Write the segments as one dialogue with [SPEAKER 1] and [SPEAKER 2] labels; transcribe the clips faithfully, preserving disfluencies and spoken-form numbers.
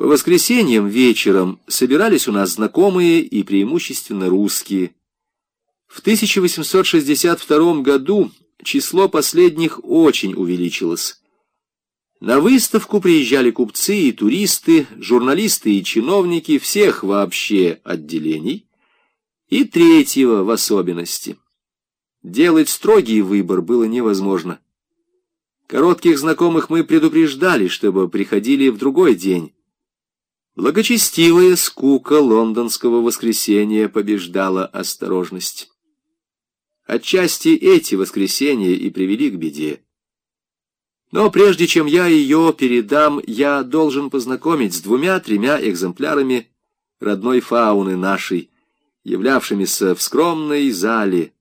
[SPEAKER 1] По воскресеньям вечером собирались у нас знакомые и преимущественно русские. В тысяча восемьсот шестьдесят втором году число последних очень увеличилось. На выставку приезжали купцы и туристы, журналисты и чиновники всех вообще отделений, и третьего в особенности. Делать строгий выбор было невозможно. Коротких знакомых мы предупреждали, чтобы приходили в другой день. Благочестивая скука лондонского воскресенья побеждала осторожность. Отчасти эти воскресенья и привели к беде. Но прежде чем я ее передам, я должен познакомить с двумя-тремя экземплярами родной фауны нашей, являвшимися в скромной зале.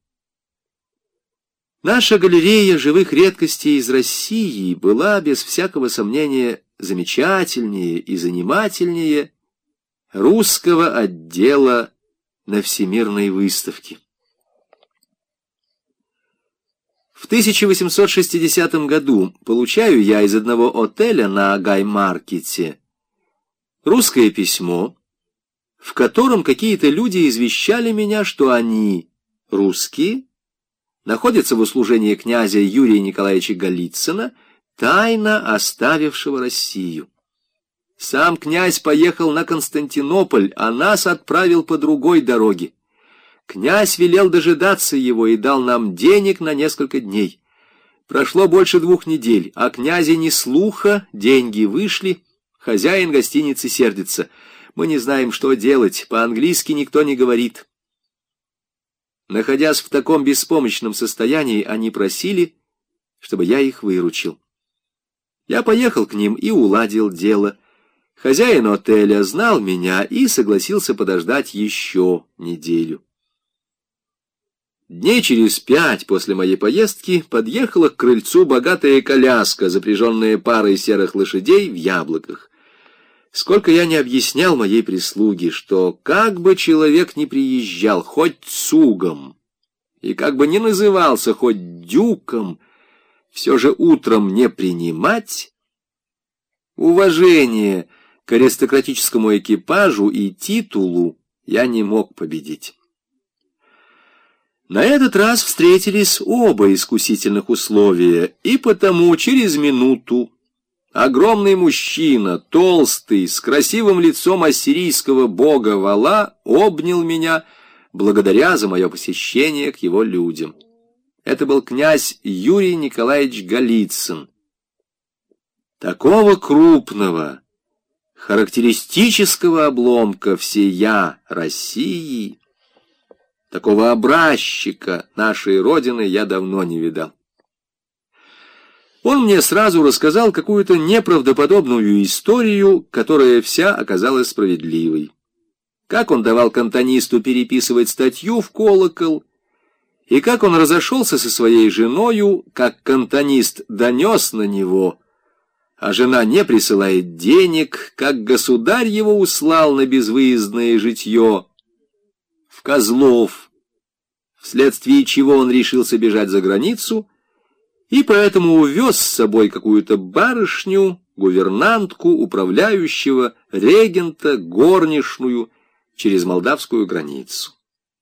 [SPEAKER 1] Наша галерея живых редкостей из России была, без всякого сомнения, замечательнее и занимательнее русского отдела на Всемирной выставке. В тысяча восемьсот шестидесятом году получаю я из одного отеля на Гай-маркете русское письмо, в котором какие-то люди извещали меня, что они, русские, находятся в услужении князя Юрия Николаевича Голицына, тайно оставившего Россию. Сам князь поехал на Константинополь, а нас отправил по другой дороге. Князь велел дожидаться его и дал нам денег на несколько дней. Прошло больше двух недель, а князя ни слуха, деньги вышли, хозяин гостиницы сердится. Мы не знаем, что делать, по-английски никто не говорит. Находясь в таком беспомощном состоянии, они просили, чтобы я их выручил. Я поехал к ним и уладил дело. Хозяин отеля знал меня и согласился подождать еще неделю. Дней через пять после моей поездки подъехала к крыльцу богатая коляска, запряженная парой серых лошадей в яблоках. Сколько я не объяснял моей прислуге, что как бы человек ни приезжал, хоть цугом, и как бы ни назывался хоть дюком, все же утром не принимать, уважение к аристократическому экипажу и титулу я не мог победить. На этот раз встретились оба искусительных условия, и потому через минуту огромный мужчина, толстый, с красивым лицом ассирийского бога Вала, обнял меня, благодаря за мое посещение к его людям. Это был князь Юрий Николаевич Голицын. Такого крупного, характеристического обломка всея России, такого образчика нашей Родины я давно не видал. Он мне сразу рассказал какую-то неправдоподобную историю, которая вся оказалась справедливой. Как он давал кантонисту переписывать статью в колокол, и как он разошелся со своей женою, как кантонист донес на него, а жена не присылает денег, как государь его услал на безвыездное житье в Козлов, вследствие чего он решился бежать за границу, и поэтому увез с собой какую-то барышню, гувернантку, управляющего, регента, горничную через молдавскую границу.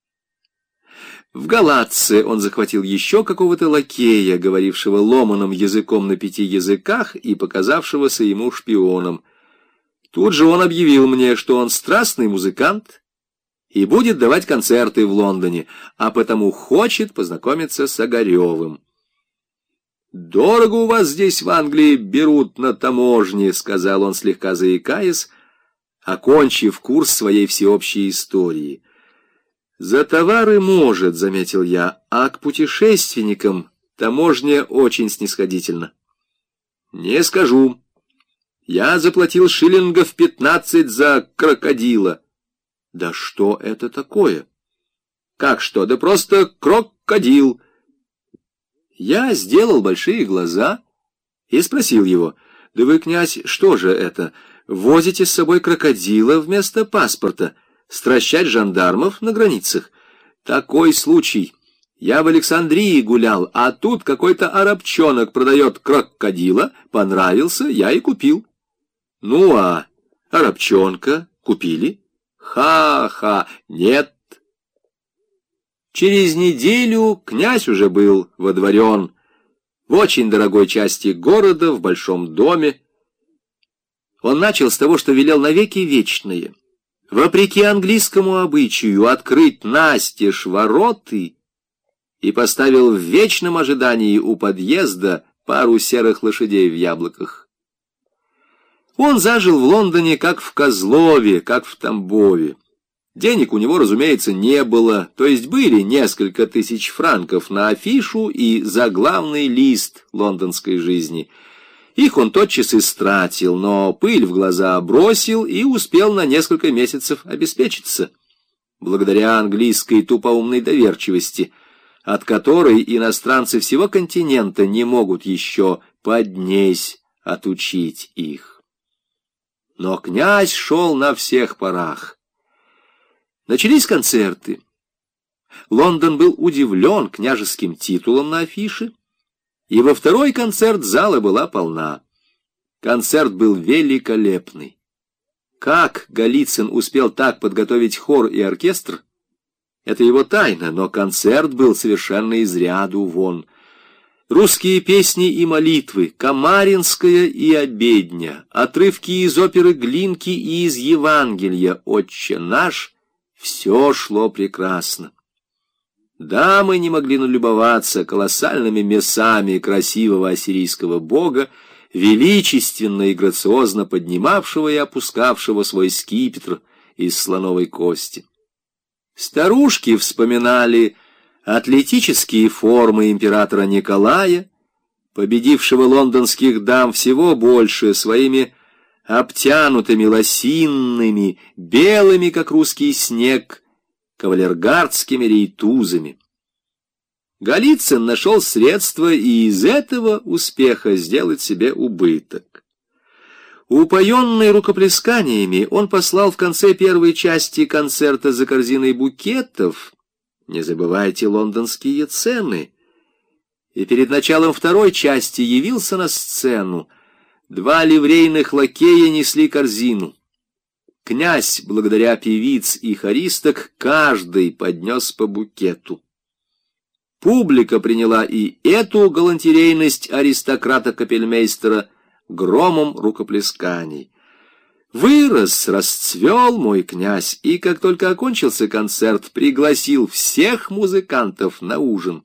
[SPEAKER 1] В Галатце он захватил еще какого-то лакея, говорившего ломаным языком на пяти языках и показавшегося ему шпионом. Тут же он объявил мне, что он страстный музыкант и будет давать концерты в Лондоне, а потому хочет познакомиться с Огаревым. «Дорого у вас здесь в Англии берут на таможне», — сказал он, слегка заикаясь, окончив курс своей всеобщей истории. «За товары может», — заметил я, — «а к путешественникам таможня очень снисходительна». «Не скажу. Я заплатил шиллингов пятнадцать за крокодила». «Да что это такое?» «Как что? Да просто крокодил». Я сделал большие глаза и спросил его: «Да вы, князь, что же это, возите с собой крокодила вместо паспорта, стращать жандармов на границах?» «Такой случай. Я в Александрии гулял, а тут какой-то арабчонок продает крокодила, понравился, я и купил». «Ну а А Рабчонка купили? Ха-ха, нет. Через неделю князь уже был водворен в очень дорогой части города, в большом доме. Он начал с того, что велел навеки вечные, вопреки английскому обычаю, открыть настежь вороты, и поставил в вечном ожидании у подъезда пару серых лошадей в яблоках. Он зажил в Лондоне как в Козлове, как в Тамбове. Денег у него, разумеется, не было, то есть были несколько тысяч франков на афишу и заглавный лист лондонской жизни. Их он тотчас истратил, но пыль в глаза бросил и успел на несколько месяцев обеспечиться, благодаря английской тупоумной доверчивости, от которой иностранцы всего континента не могут еще поднесь отучить их. Но князь шел на всех парах. Начались концерты. Лондон был удивлен княжеским титулом на афише, и во второй концерт зала была полна. Концерт был великолепный. Как Голицын успел так подготовить хор и оркестр, это его тайна, но концерт был совершенно из ряду вон. Русские песни и молитвы, Камаринская и обедня, отрывки из оперы Глинки и из Евангелия «Отче наш» — все шло прекрасно. Дамы не могли налюбоваться колоссальными мясами красивого ассирийского бога, величественно и грациозно поднимавшего и опускавшего свой скипетр из слоновой кости. Старушки вспоминали атлетические формы императора Николая, победившего лондонских дам всего больше своими обтянутыми лосинными, белыми, как русский снег, кавалергардскими рейтузами. Голицын нашел средства и из этого успеха сделать себе убыток. Упоенный рукоплесканиями, он послал в конце первой части концерта за корзиной букетов, не забывайте лондонские цены, и перед началом второй части явился на сцену. Два ливрейных лакея несли корзину. Князь, благодаря певиц и хористок, каждый поднес по букету. Публика приняла и эту галантерейность аристократа-капельмейстера громом рукоплесканий. Вырос, расцвел мой князь, и как только окончился концерт, пригласил всех музыкантов на ужин.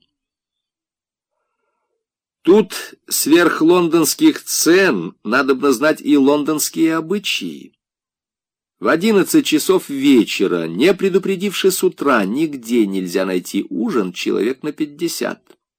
[SPEAKER 1] Тут сверх лондонских цен надобно знать и лондонские обычаи. В одиннадцать часов вечера, не предупредивши с утра, нигде нельзя найти ужин человек на пятьдесят.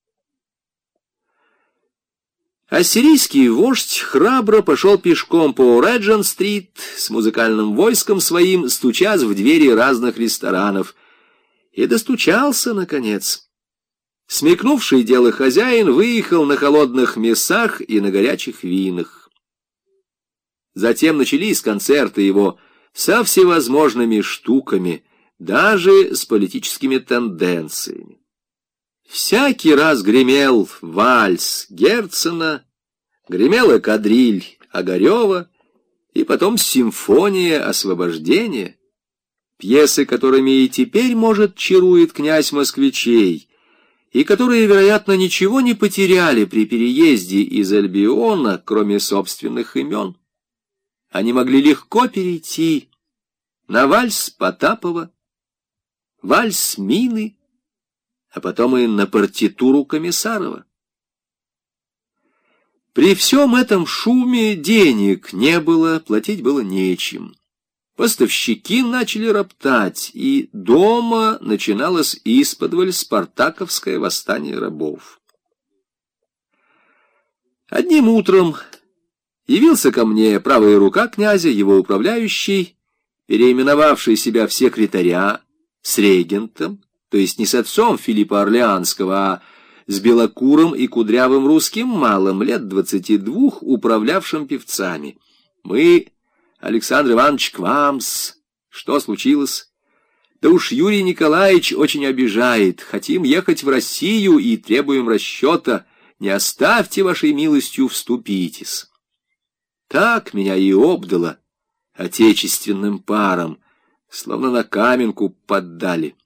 [SPEAKER 1] Ассирийский вождь храбро пошел пешком по Реджент-стрит с музыкальным войском своим, стучась в двери разных ресторанов, и достучался, наконец. Смекнувший дело хозяин выехал на холодных мясах и на горячих винах. Затем начались концерты его со всевозможными штуками, даже с политическими тенденциями. Всякий раз гремел вальс Герцена, гремела кадриль Огарева, и потом симфония освобождения, пьесы, которыми и теперь, может, чарует князь москвичей, и которые, вероятно, ничего не потеряли при переезде из Альбиона, кроме собственных имен. Они могли легко перейти на вальс Потапова, вальс Мины, а потом и на партитуру Комиссарова. При всем этом шуме денег не было, платить было нечем. Поставщики начали роптать, и дома начиналось исподволь спартаковское восстание рабов. Одним утром явился ко мне правая рука князя, его управляющий, переименовавший себя в секретаря, с регентом, то есть не с отцом Филиппа Орлеанского, а с белокурым и кудрявым русским малым, лет двадцати двух, управлявшим певцами. Мы, Александр Иванович, к вам-с. Что случилось? Да уж Юрий Николаевич очень обижает. Хотим ехать в Россию и требуем расчета. Не оставьте вашей милостью, вступитесь. Так меня и обдало отечественным паром, словно на каменку поддали.